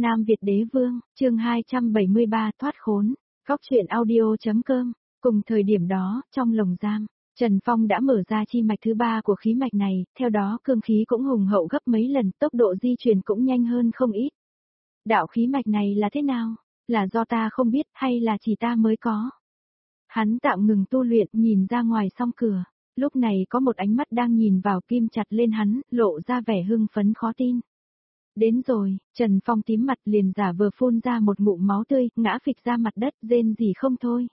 Nam Việt Đế Vương, chương 273 thoát khốn, góc truyện audio.com. Cùng thời điểm đó, trong lồng giam, Trần Phong đã mở ra chi mạch thứ 3 của khí mạch này, theo đó cương khí cũng hùng hậu gấp mấy lần, tốc độ di chuyển cũng nhanh hơn không ít. Đạo khí mạch này là thế nào? Là do ta không biết hay là chỉ ta mới có? Hắn tạm ngừng tu luyện, nhìn ra ngoài song cửa. Lúc này có một ánh mắt đang nhìn vào kim chặt lên hắn, lộ ra vẻ hưng phấn khó tin. Đến rồi, Trần Phong tím mặt liền giả vờ phun ra một ngụm máu tươi, ngã phịch ra mặt đất, rên gì không thôi.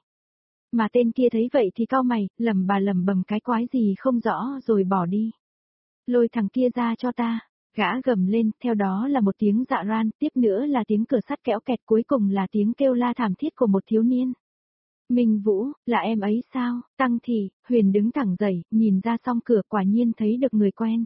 Mà tên kia thấy vậy thì cau mày, lẩm bẩm cái quái gì không rõ rồi bỏ đi. Lôi thằng kia ra cho ta, gã gầm lên, theo đó là một tiếng dạ ran, tiếp nữa là tiếng cửa sắt kéo kẹt, cuối cùng là tiếng kêu la thảm thiết của một thiếu niên. Minh Vũ, là em ấy sao? Tăng Thị, Huyền đứng thẳng dậy, nhìn ra song cửa, quả nhiên thấy được người quen.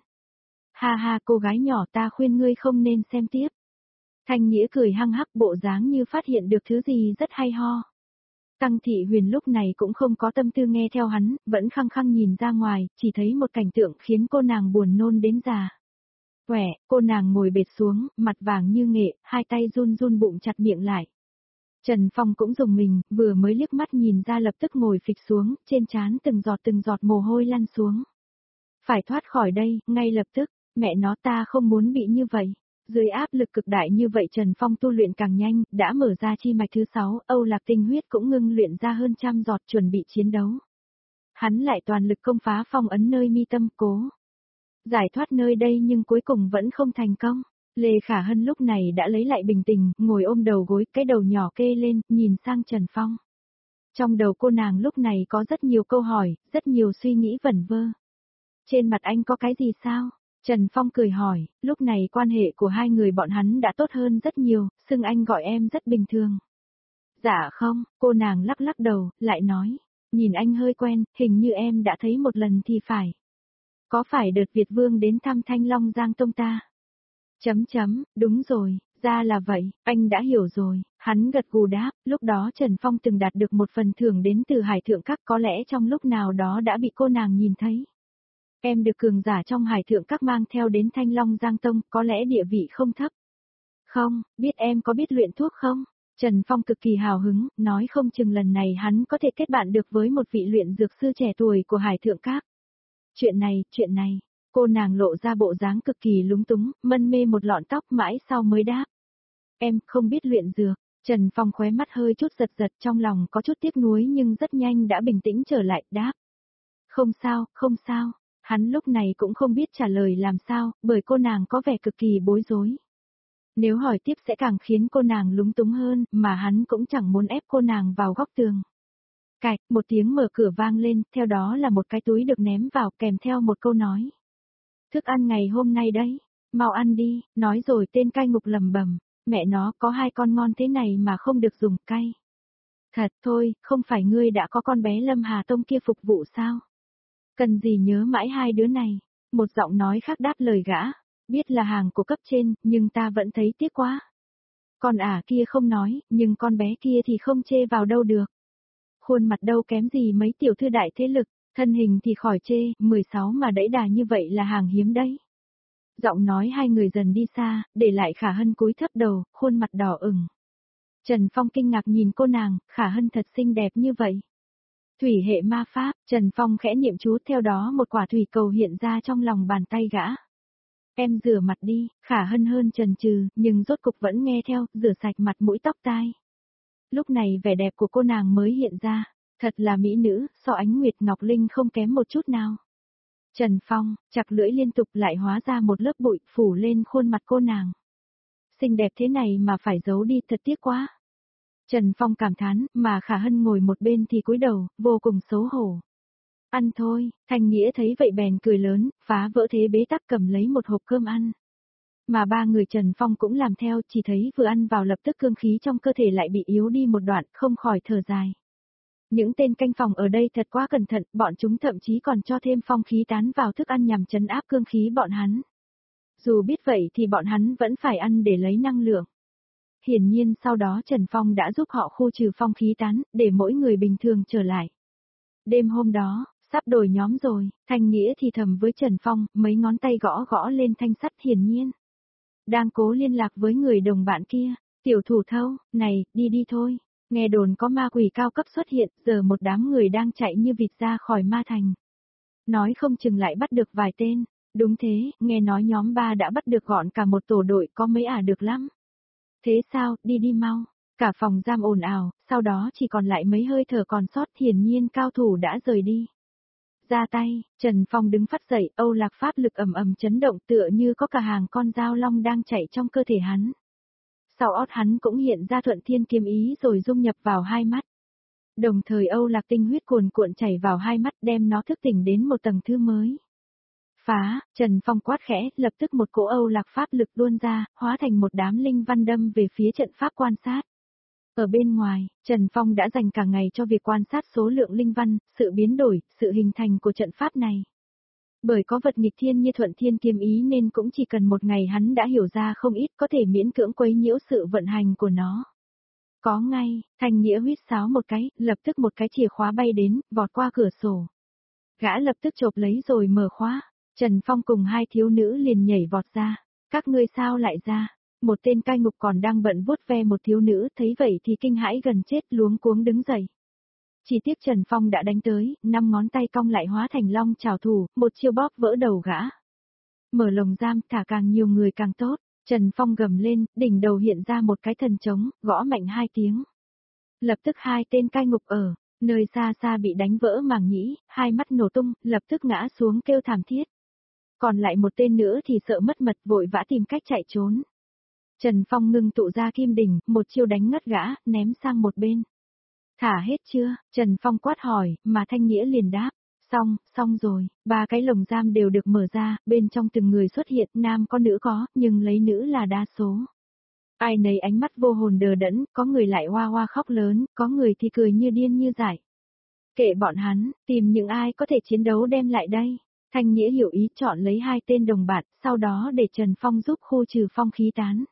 Ha ha, cô gái nhỏ, ta khuyên ngươi không nên xem tiếp. Thanh Nghĩa cười hăng hắc, bộ dáng như phát hiện được thứ gì rất hay ho. Tăng Thị Huyền lúc này cũng không có tâm tư nghe theo hắn, vẫn khăng khăng nhìn ra ngoài, chỉ thấy một cảnh tượng khiến cô nàng buồn nôn đến già. Quẻ, cô nàng ngồi bệt xuống, mặt vàng như nghệ, hai tay run run bụng chặt miệng lại. Trần Phong cũng dùng mình, vừa mới liếc mắt nhìn ra lập tức ngồi phịch xuống, trên trán từng giọt mồ hôi lăn xuống. Phải thoát khỏi đây, ngay lập tức, mẹ nó, ta không muốn bị như vậy. Dưới áp lực cực đại như vậy Trần Phong tu luyện càng nhanh, đã mở ra chi mạch thứ 6, Âu Lạc tinh huyết cũng ngưng luyện ra hơn trăm giọt chuẩn bị chiến đấu. Hắn lại toàn lực công phá phong ấn nơi mi tâm, cố giải thoát nơi đây nhưng cuối cùng vẫn không thành công. Lê Khả Hân lúc này đã lấy lại bình tĩnh, ngồi ôm đầu gối, cái đầu nhỏ kê lên, nhìn sang Trần Phong. Trong đầu cô nàng lúc này có rất nhiều câu hỏi, rất nhiều suy nghĩ vẩn vơ. Trên mặt anh có cái gì sao? Trần Phong cười hỏi, lúc này quan hệ của hai người bọn hắn đã tốt hơn rất nhiều, xưng anh gọi em rất bình thường. Dạ không, cô nàng lắc lắc đầu, lại nói, nhìn anh hơi quen, hình như em đã thấy một lần thì phải. Có phải đợt Việt Vương đến thăm Thanh Long Giang Tông ta? Đúng rồi, ra là vậy, anh đã hiểu rồi, hắn gật gù đáp, lúc đó Trần Phong từng đạt được một phần thưởng đến từ Hải Thượng Các, có lẽ trong lúc nào đó đã bị cô nàng nhìn thấy. Em được cường giả trong Hải Thượng Các mang theo đến Thanh Long Giang Tông, có lẽ địa vị không thấp. Không, biết em có biết luyện thuốc không? Trần Phong cực kỳ hào hứng, nói không chừng lần này hắn có thể kết bạn được với một vị luyện dược sư trẻ tuổi của Hải Thượng Các. Chuyện này, cô nàng lộ ra bộ dáng cực kỳ lúng túng, mân mê một lọn tóc mãi sau mới đáp. Em không biết luyện dược. Trần Phong khóe mắt hơi chút giật trong lòng có chút tiếc nuối nhưng rất nhanh đã bình tĩnh trở lại, đáp. Không sao. Hắn lúc này cũng không biết trả lời làm sao, bởi cô nàng có vẻ cực kỳ bối rối. Nếu hỏi tiếp sẽ càng khiến cô nàng lúng túng hơn, mà hắn cũng chẳng muốn ép cô nàng vào góc tường. Cạch, một tiếng mở cửa vang lên, theo đó là một cái túi được ném vào kèm theo một câu nói. Thức ăn ngày hôm nay đấy, mau ăn đi, nói rồi tên cai ngục lầm bầm, mẹ nó có hai con ngon thế này mà không được dùng cay. Thật thôi, không phải ngươi đã có con bé Lâm Hà Tông kia phục vụ sao? Cần gì nhớ mãi hai đứa này, một giọng nói khác đáp lời gã, biết là hàng của cấp trên, nhưng ta vẫn thấy tiếc quá. Con kia không nói, nhưng con bé kia thì không chê vào đâu được. Khuôn mặt đâu kém gì mấy tiểu thư đại thế lực, thân hình thì khỏi chê, 16 mà đẫy đà như vậy là hàng hiếm đấy. Giọng nói hai người dần đi xa, để lại Khả Hân cúi thấp đầu, khuôn mặt đỏ ửng. Trần Phong kinh ngạc nhìn cô nàng, Khả Hân thật xinh đẹp như vậy. Thủy hệ ma pháp, Trần Phong khẽ niệm chú, theo đó một quả thủy cầu hiện ra trong lòng bàn tay gã. Em rửa mặt đi, Khả Hân hơn chần chừ, nhưng rốt cục vẫn nghe theo, rửa sạch mặt mũi tóc tai. Lúc này vẻ đẹp của cô nàng mới hiện ra, thật là mỹ nữ, so Ánh Nguyệt Ngọc Linh không kém một chút nào. Trần Phong, chặt lưỡi liên tục lại hóa ra một lớp bụi phủ lên khuôn mặt cô nàng. Xinh đẹp thế này mà phải giấu đi, thật tiếc quá. Trần Phong cảm thán, mà Khả Hân ngồi một bên thì cúi đầu, vô cùng xấu hổ. Ăn thôi, Thanh Nghĩa thấy vậy bèn cười lớn, phá vỡ thế bế tắc cầm lấy một hộp cơm ăn. Mà ba người Trần Phong cũng làm theo, chỉ thấy vừa ăn vào lập tức cương khí trong cơ thể lại bị yếu đi một đoạn, không khỏi thở dài. Những tên canh phòng ở đây thật quá cẩn thận, bọn chúng thậm chí còn cho thêm phong khí tán vào thức ăn nhằm trấn áp cương khí bọn hắn. Dù biết vậy thì bọn hắn vẫn phải ăn để lấy năng lượng. Hiển nhiên sau đó Trần Phong đã giúp họ khu trừ phong khí tán, để mỗi người bình thường trở lại. Đêm hôm đó, sắp đổi nhóm rồi, Thanh Nghĩa thì thầm với Trần Phong, mấy ngón tay gõ lên thanh sắt hiển nhiên. đang cố liên lạc với người đồng bạn kia. Tiểu thủ thâu, này, đi đi thôi. Nghe đồn có ma quỷ cao cấp xuất hiện, giờ một đám người đang chạy như vịt ra khỏi ma thành. Nói không chừng lại bắt được vài tên. Đúng thế, nghe nói nhóm 3 đã bắt được gọn cả một tổ đội, có mấy được lắm. Thế sao, đi đi mau. Cả phòng giam ồn ào, sau đó chỉ còn lại mấy hơi thở còn sót, hiển nhiên cao thủ đã rời đi. Ra tay, Trần Phong đứng phát dậy, Âu Lạc pháp lực ầm ầm chấn động tựa như có cả hàng con dao long đang chạy trong cơ thể hắn. Sau ót hắn cũng hiện ra thuận thiên kiếm ý rồi dung nhập vào hai mắt. Đồng thời Âu Lạc tinh huyết cuồn cuộn chảy vào hai mắt đem nó thức tỉnh đến một tầng thứ mới. Phá, Trần Phong quát khẽ, lập tức một cỗ Âu Lạc pháp lực tuôn ra, hóa thành một đám linh văn đâm về phía trận pháp quan sát. Ở bên ngoài, Trần Phong đã dành cả ngày cho việc quan sát số lượng linh văn, sự biến đổi, sự hình thành của trận pháp này. Bởi có vật nghịch thiên như thuận thiên kiếm ý nên cũng chỉ cần một ngày hắn đã hiểu ra không ít, có thể miễn cưỡng quấy nhiễu sự vận hành của nó. Có ngay, Thanh Nghĩa huýt sáo một cái, lập tức một cái chìa khóa bay đến, vọt qua cửa sổ. Gã lập tức chộp lấy rồi mở khóa. Trần Phong cùng hai thiếu nữ liền nhảy vọt ra. Các ngươi sao lại ra? Một tên cai ngục còn đang bận vuốt ve một thiếu nữ, thấy vậy thì kinh hãi gần chết, luống cuống đứng dậy. Chỉ tiếc Trần Phong đã đánh tới, 5 ngón tay cong lại hóa thành long chảo thủ, một chiêu bóp vỡ đầu gã. Mở lồng giam, thả càng nhiều người càng tốt. Trần Phong gầm lên, đỉnh đầu hiện ra một cái thần trống, gõ mạnh 2 tiếng. Lập tức hai tên cai ngục ở nơi xa xa bị đánh vỡ màng nhĩ, hai mắt nổ tung, lập tức ngã xuống kêu thảm thiết. Còn lại một tên nữa thì sợ mất mật vội vã tìm cách chạy trốn. Trần Phong ngưng tụ ra kim đỉnh, một chiêu đánh ngất gã, ném sang một bên. Thả hết chưa? Trần Phong quát hỏi, mà Thanh Nghĩa liền đáp. Xong rồi, 3 cái lồng giam đều được mở ra, bên trong từng người xuất hiện, nam có nữ có, nhưng lấy nữ là đa số. Ai nấy ánh mắt vô hồn đờ đẫn, có người lại hoa hoa khóc lớn, có người thì cười như điên như dại. Kệ bọn hắn, tìm những ai có thể chiến đấu đem lại đây. Thanh Nghĩa hiểu ý chọn lấy 2 tên đồng bạn, sau đó để Trần Phong giúp khu trừ phong khí tán.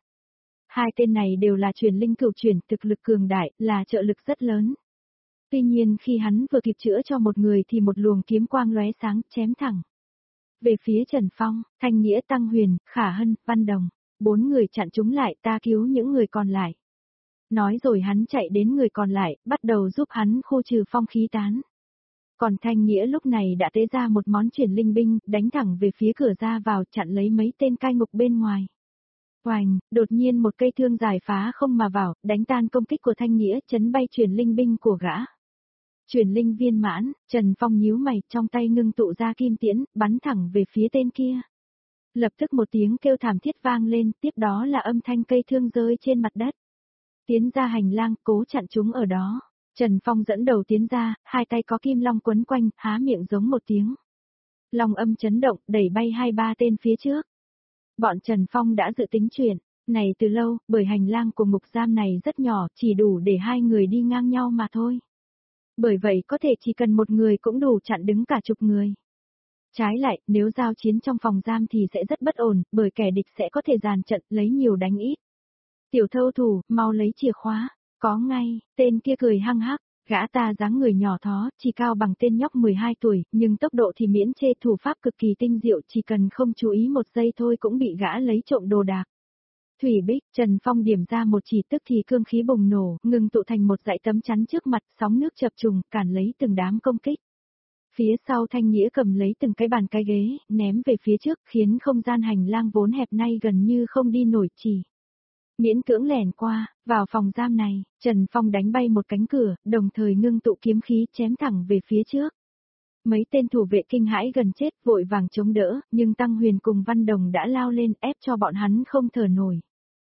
2 tên này đều là truyền linh cửu truyền, thực lực cường đại, là trợ lực rất lớn. Tuy nhiên khi hắn vừa kịp chữa cho một người thì một luồng kiếm quang lóe sáng, chém thẳng. Về phía Trần Phong, Thanh Nghĩa, Tăng Huyền, Khả Hân, Văn Đồng, 4 người chặn chúng lại, ta cứu những người còn lại. Nói rồi hắn chạy đến người còn lại, bắt đầu giúp hắn khu trừ phong khí tán. Còn Thanh Nghĩa lúc này đã tế ra một món chuyển linh binh, đánh thẳng về phía cửa ra vào chặn lấy mấy tên cai ngục bên ngoài. Oành, đột nhiên một cây thương dài phá không mà vào, đánh tan công kích của Thanh Nghĩa, chấn bay chuyển linh binh của gã. Chuyển linh viên mãn, Trần Phong nhíu mày, trong tay ngưng tụ ra kim tiễn, bắn thẳng về phía tên kia. Lập tức một tiếng kêu thảm thiết vang lên, tiếp đó là âm thanh cây thương rơi trên mặt đất. Tiến ra hành lang, cố chặn chúng ở đó. Trần Phong dẫn đầu tiến ra, 2 tay có kim long quấn quanh, há miệng giống một tiếng. Long âm chấn động, đẩy bay 2-3 tên phía trước. Bọn Trần Phong đã dự tính chuyện này từ lâu, bởi hành lang của ngục giam này rất nhỏ, chỉ đủ để 2 người đi ngang nhau mà thôi. Bởi vậy có thể chỉ cần một người cũng đủ chặn đứng cả chục người. Trái lại, nếu giao chiến trong phòng giam thì sẽ rất bất ổn, bởi kẻ địch sẽ có thể dàn trận lấy nhiều đánh ít. Tiểu thâu thủ, mau lấy chìa khóa. Có ngay, tên kia cười hăng hắc, gã ta dáng người nhỏ thó, chỉ cao bằng tên nhóc 12 tuổi, nhưng tốc độ thì miễn chê, thủ pháp cực kỳ tinh diệu, chỉ cần không chú ý một giây thôi cũng bị gã lấy trộm đồ đạc. Thủy Bích, Trần Phong điểm ra một chỉ tức thì cương khí bùng nổ, ngừng tụ thành một dãy tấm chắn trước mặt, sóng nước chập trùng, cản lấy từng đám công kích. Phía sau Thanh Nghĩa cầm lấy từng cái bàn cái ghế, ném về phía trước, khiến không gian hành lang vốn hẹp nay gần như không đi nổi chỉ. Miễn cưỡng lẻn qua, vào phòng giam này, Trần Phong đánh bay một cánh cửa, đồng thời ngưng tụ kiếm khí chém thẳng về phía trước. Mấy tên thủ vệ kinh hãi gần chết vội vàng chống đỡ, nhưng Tăng Huyền cùng Văn Đồng đã lao lên ép cho bọn hắn không thở nổi.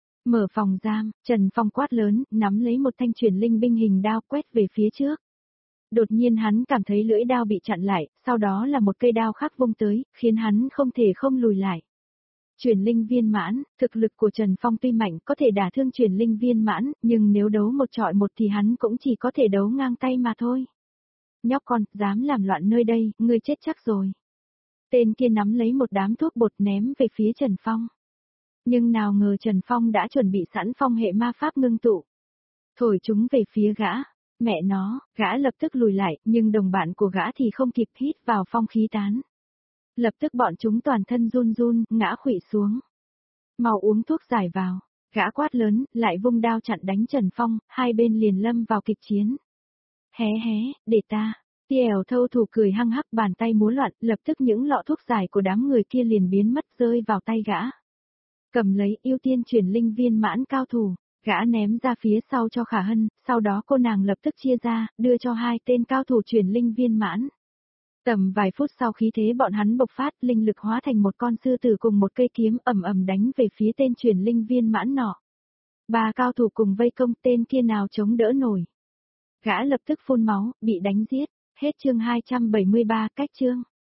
Mở phòng giam, Trần Phong quát lớn, nắm lấy một thanh chuyển linh binh hình đao quét về phía trước. Đột nhiên hắn cảm thấy lưỡi đao bị chặn lại, sau đó là một cây đao khác vung tới, khiến hắn không thể không lùi lại. Chuyển linh viên mãn, thực lực của Trần Phong tuy mạnh có thể đả thương chuyển linh viên mãn, nhưng nếu đấu một trọi một thì hắn cũng chỉ có thể đấu ngang tay mà thôi. Nhóc con, dám làm loạn nơi đây, ngươi chết chắc rồi. Tên kia nắm lấy một đám thuốc bột ném về phía Trần Phong. Nhưng nào ngờ Trần Phong đã chuẩn bị sẵn phong hệ ma pháp ngưng tụ. Thổi chúng về phía gã. Mẹ nó, gã lập tức lùi lại, nhưng đồng bạn của gã thì không kịp hít vào phong khí tán. Lập tức bọn chúng toàn thân run run, ngã khuỵu xuống. mau uống thuốc giải vào. Gã quát lớn, lại vung đao chặn đánh Trần Phong, hai bên liền lâm vào kịch chiến. Hé hé, để ta. Tièo thâu thủ cười hăng hắc bàn tay múa loạn, lập tức những lọ thuốc giải của đám người kia liền biến mất rơi vào tay gã. Cầm lấy ưu tiên chuyển linh viên mãn cao thủ, gã ném ra phía sau cho Khả Hân, sau đó cô nàng lập tức chia ra, đưa cho hai tên cao thủ chuyển linh viên mãn. Tầm vài phút sau khí thế bọn hắn bộc phát, linh lực hóa thành một con sư tử cùng một cây kiếm ầm ầm đánh về phía tên chuyển linh viên mãn nọ. Ba cao thủ cùng vây công, tên kia nào chống đỡ nổi. Gã lập tức phun máu, bị đánh giết. Hết chương 273, cách chương.